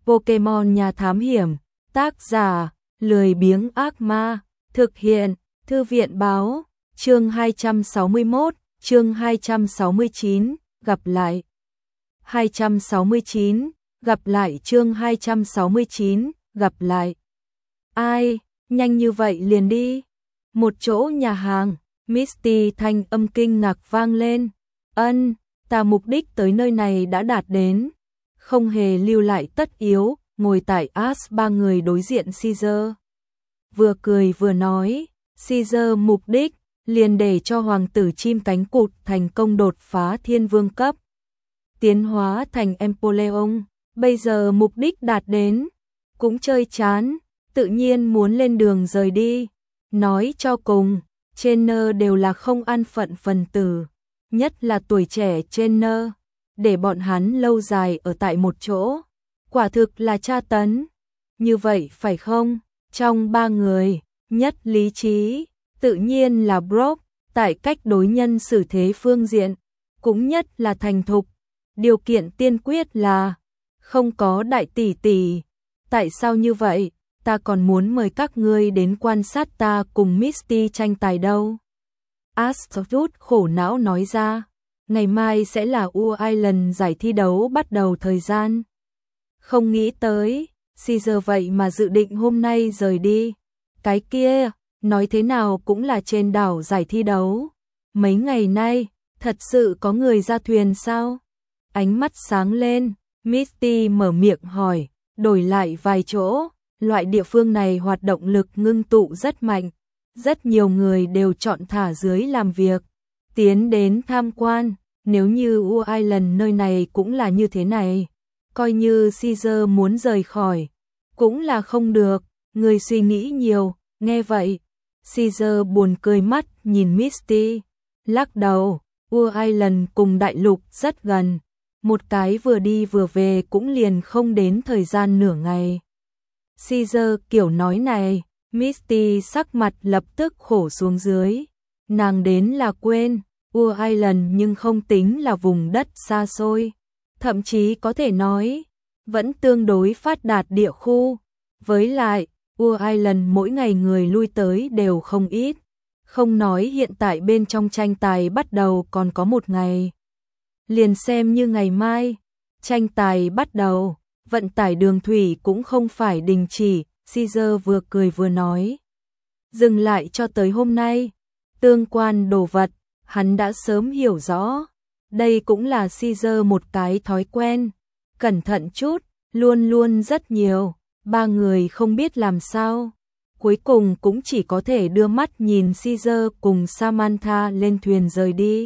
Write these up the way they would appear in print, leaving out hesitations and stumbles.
Pokemon nhà thám hiểm, tác giả, lười biếng ác ma, thực hiện, thư viện báo, chương 261, chương 269, gặp lại. 269, gặp lại chương 269, gặp lại. Ai, nhanh như vậy liền đi. Một chỗ nhà hàng, Misty thanh âm kinh ngạc vang lên. Ta mục đích tới nơi này đã đạt đến. Không hề lưu lại tất yếu, ngồi tại ba người đối diện Caesar. Vừa cười vừa nói, Caesar mục đích, liền để cho hoàng tử chim cánh cụt thành công đột phá thiên vương cấp. Tiến hóa thành Empoleon, bây giờ mục đích đạt đến, cũng chơi chán, tự nhiên muốn lên đường rời đi. Nói cho cùng, trainer đều là không an phận phần tử, nhất là tuổi trẻ trainer, để bọn hắn lâu dài ở tại một chỗ, quả thực là tra tấn. Như vậy phải không? Trong ba người, nhất lý trí, tự nhiên là Brock, tại cách đối nhân xử thế phương diện, cũng nhất là thành thục. Điều kiện tiên quyết là không có đại tỷ tỷ. Tại sao như vậy? Ta còn muốn mời các ngươi đến quan sát ta cùng Misty tranh tài đâu. Astrid khổ não nói ra, ngày mai sẽ là U Island giải thi đấu bắt đầu thời gian. Không nghĩ tới, Caesar vậy mà dự định hôm nay rời đi. Cái kia, nói thế nào cũng là trên đảo giải thi đấu. Mấy ngày nay, thật sự có người ra thuyền sao? Ánh mắt sáng lên, Misty mở miệng hỏi, đổi lại vài chỗ. Loại địa phương này hoạt động lực ngưng tụ rất mạnh, rất nhiều người đều chọn thả dưới làm việc, tiến đến tham quan. Nếu như U Island nơi này cũng là như thế này, coi như Caesar muốn rời khỏi, cũng là không được. Người suy nghĩ nhiều, nghe vậy, Caesar buồn cười mắt nhìn Misty, lắc đầu. U Island cùng đại lục rất gần, một cái vừa đi vừa về cũng liền không đến thời gian nửa ngày. Caesar kiểu nói này, Misty sắc mặt lập tức khổ xuống dưới. Nàng đến là quên, U Island nhưng không tính là vùng đất xa xôi. Thậm chí có thể nói, vẫn tương đối phát đạt địa khu. Với lại, U Island mỗi ngày người lui tới đều không ít. Không nói hiện tại bên trong tranh tài bắt đầu còn có một ngày. Liền xem như ngày mai, tranh tài bắt đầu. Vận tải đường thủy cũng không phải đình chỉ, Caesar vừa cười vừa nói. Dừng lại cho tới hôm nay, tương quan đồ vật, hắn đã sớm hiểu rõ. Đây cũng là Caesar một cái thói quen, cẩn thận chút, luôn luôn rất nhiều, ba người không biết làm sao. Cuối cùng cũng chỉ có thể đưa mắt nhìn Caesar cùng Samantha lên thuyền rời đi.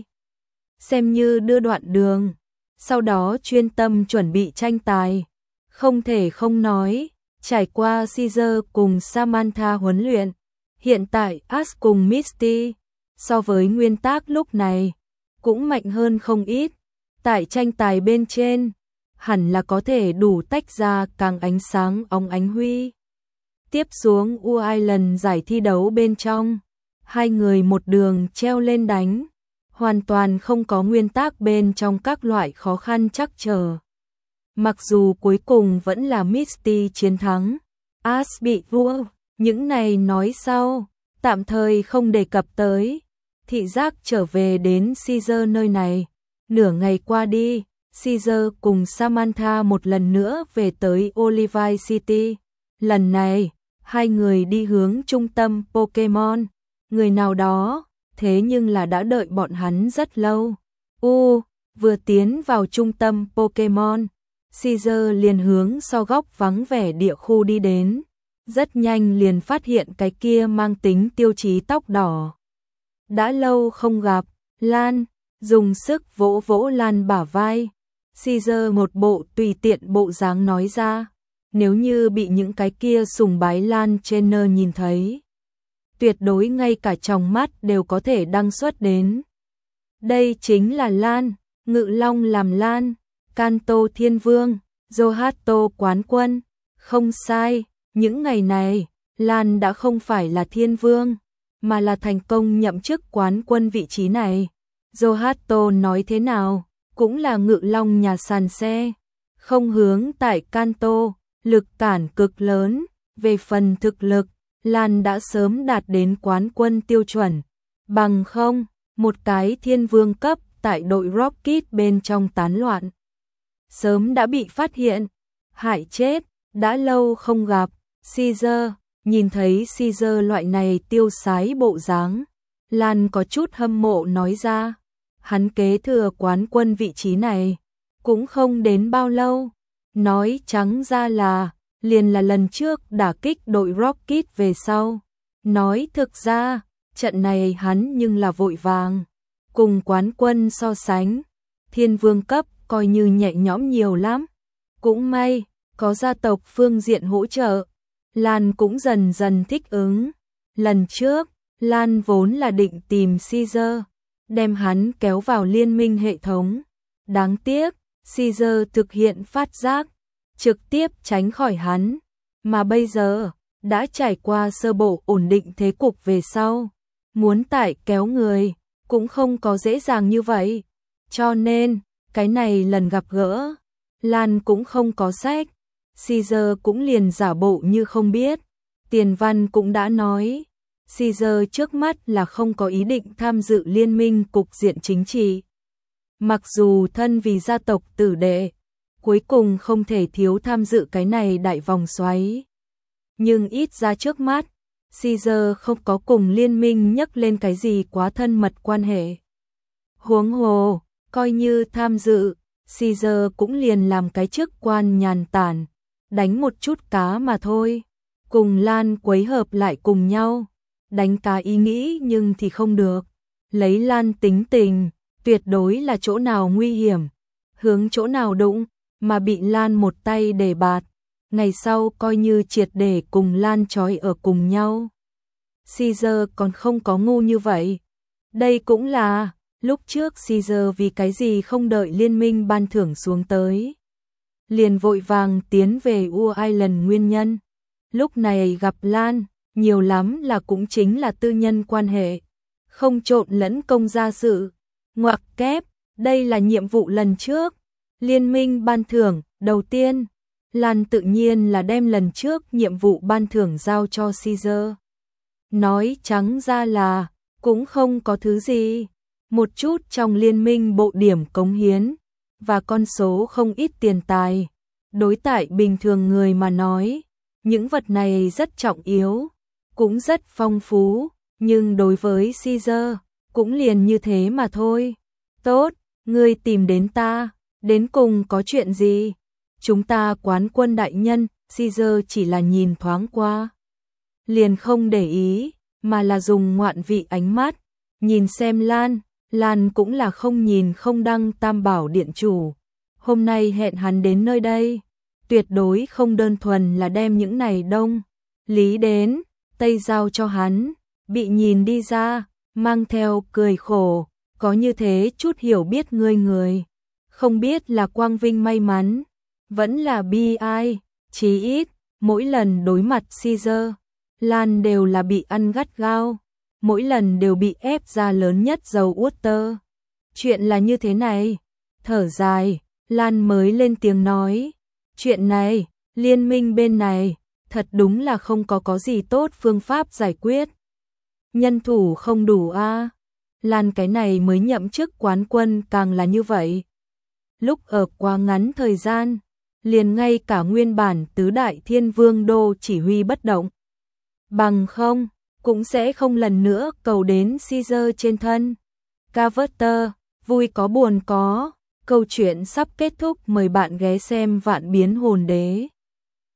Xem như đưa đoạn đường, sau đó chuyên tâm chuẩn bị tranh tài. Không thể không nói, trải qua Caesar cùng Samantha huấn luyện, hiện tại Ash cùng Misty, so với nguyên tác lúc này, cũng mạnh hơn không ít. Tại tranh tài bên trên, hẳn là có thể đủ tách ra càng ánh sáng óng ánh huy. Tiếp xuống U Island giải thi đấu bên trong, hai người một đường treo lên đánh, hoàn toàn không có nguyên tác bên trong các loại khó khăn trắc trở. Mặc dù cuối cùng vẫn là Misty chiến thắng, Ash bị thua, những này nói sau, tạm thời không đề cập tới. Thị giác trở về đến Caesar nơi này, nửa ngày qua đi, Caesar cùng Samantha một lần nữa về tới Olivine City. Lần này, hai người đi hướng trung tâm Pokemon, người nào đó, thế nhưng là đã đợi bọn hắn rất lâu. Vừa tiến vào trung tâm Pokemon, Caesar liền hướng sau góc vắng vẻ địa khu đi đến, rất nhanh liền phát hiện cái kia mang tính tiêu chí tóc đỏ. Đã lâu không gặp, Lan, dùng sức vỗ vỗ Lan bả vai. Caesar một bộ tùy tiện bộ dáng nói ra, nếu như bị những cái kia sùng bái Lan trainer nhìn thấy, tuyệt đối ngay cả tròng mắt đều có thể đăng xuất đến. Đây chính là Lan, Ngự Long làm Lan, Kanto Thiên Vương, Johto quán quân. Không sai, những ngày này, Lan đã không phải là Thiên Vương, mà là thành công nhậm chức quán quân vị trí này. Johto nói thế nào, cũng là Ngự Long nhà sàn xe, không hướng tại Kanto, lực cản cực lớn. Về phần thực lực, Lan đã sớm đạt đến quán quân tiêu chuẩn. Bằng không, một cái thiên vương cấp tại đội Rocket bên trong tán loạn. Sớm đã bị phát hiện, hại chết, đã lâu không gặp. Caesar, nhìn thấy Caesar loại này tiêu sái bộ dáng, Lan có chút hâm mộ nói ra. Hắn kế thừa quán quân vị trí này, cũng không đến bao lâu. Nói trắng ra là, liền là lần trước đả kích đội Rocket về sau. Nói thực ra, trận này hắn nhưng là vội vàng. Cùng quán quân so sánh, thiên vương cấp coi như nhẹ nhõm nhiều lắm. Cũng may, có gia tộc phương diện hỗ trợ, Lan cũng dần dần thích ứng. Lần trước, Lan vốn là định tìm Caesar, đem hắn kéo vào liên minh hệ thống. Đáng tiếc, Caesar thực hiện phát giác, trực tiếp tránh khỏi hắn. Mà bây giờ, đã trải qua sơ bộ ổn định thế cục về sau. Muốn tải kéo người, cũng không có dễ dàng như vậy. Cho nên, cái này lần gặp gỡ, Lan cũng không có sách. Caesar cũng liền giả bộ như không biết. Tiền Văn cũng đã nói, Caesar trước mắt là không có ý định tham dự liên minh cục diện chính trị. Mặc dù thân vì gia tộc tử đệ, cuối cùng không thể thiếu tham dự cái này đại vòng xoáy. Nhưng ít ra trước mắt, Caesar không có cùng liên minh nhắc lên cái gì quá thân mật quan hệ. Huống hồ, coi như tham dự, Caesar cũng liền làm cái chức quan nhàn tản, đánh một chút cá mà thôi. Cùng Lan quấy hợp lại cùng nhau, đánh cá ý nghĩ nhưng thì không được. Lấy Lan tính tình, tuyệt đối là chỗ nào nguy hiểm, hướng chỗ nào đụng, mà bị Lan một tay để bạt. Ngày sau coi như triệt để cùng Lan trói ở cùng nhau. Caesar còn không có ngu như vậy. Đây cũng là, lúc trước Caesar vì cái gì không đợi liên minh ban thưởng xuống tới. Liền vội vàng tiến về U Island nguyên nhân. Lúc này gặp Lan, nhiều lắm là cũng chính là tư nhân quan hệ. Không trộn lẫn công gia sự. Ngoặc kép, đây là nhiệm vụ lần trước. Liên minh ban thưởng, đầu tiên. Lan tự nhiên là đem lần trước nhiệm vụ ban thưởng giao cho Caesar. Nói trắng ra là, cũng không có thứ gì. Một chút trong liên minh bộ điểm cống hiến, và con số không ít tiền tài. Đối tại bình thường người mà nói, những vật này rất trọng yếu, cũng rất phong phú, nhưng đối với Caesar, cũng liền như thế mà thôi. Tốt, ngươi tìm đến ta, đến cùng có chuyện gì? Chúng ta quán quân đại nhân, Caesar chỉ là nhìn thoáng qua. Liền không để ý, mà là dùng ngoạn vị ánh mắt, nhìn xem Lan. Lan cũng là không nhìn không đăng Tam Bảo Điện chủ. Hôm nay hẹn hắn đến nơi đây, tuyệt đối không đơn thuần là đem những này đông lý đến, tây giao cho hắn. Bị nhìn đi ra, mang theo cười khổ, có như thế chút hiểu biết ngươi người. Không biết là quang vinh may mắn, vẫn là bi ai, chí ít, mỗi lần đối mặt Caesar, Lan đều là bị ăn gắt gao. Mỗi lần đều bị ép ra lớn nhất dầu uất tơ. Chuyện là như thế này. Thở dài, Lan mới lên tiếng nói. Chuyện này, liên minh bên này, thật đúng là không có gì tốt phương pháp giải quyết. Nhân thủ không đủ a. Lan cái này mới nhậm chức quán quân càng là như vậy. Lúc ở quá ngắn thời gian, liền ngay cả nguyên bản tứ đại thiên vương đô chỉ huy bất động. Bằng không, cũng sẽ không lần nữa cầu đến Caesar trên thân. Carver, vui có buồn có, câu chuyện sắp kết thúc, mời bạn ghé xem Vạn Biến Hồn Đế.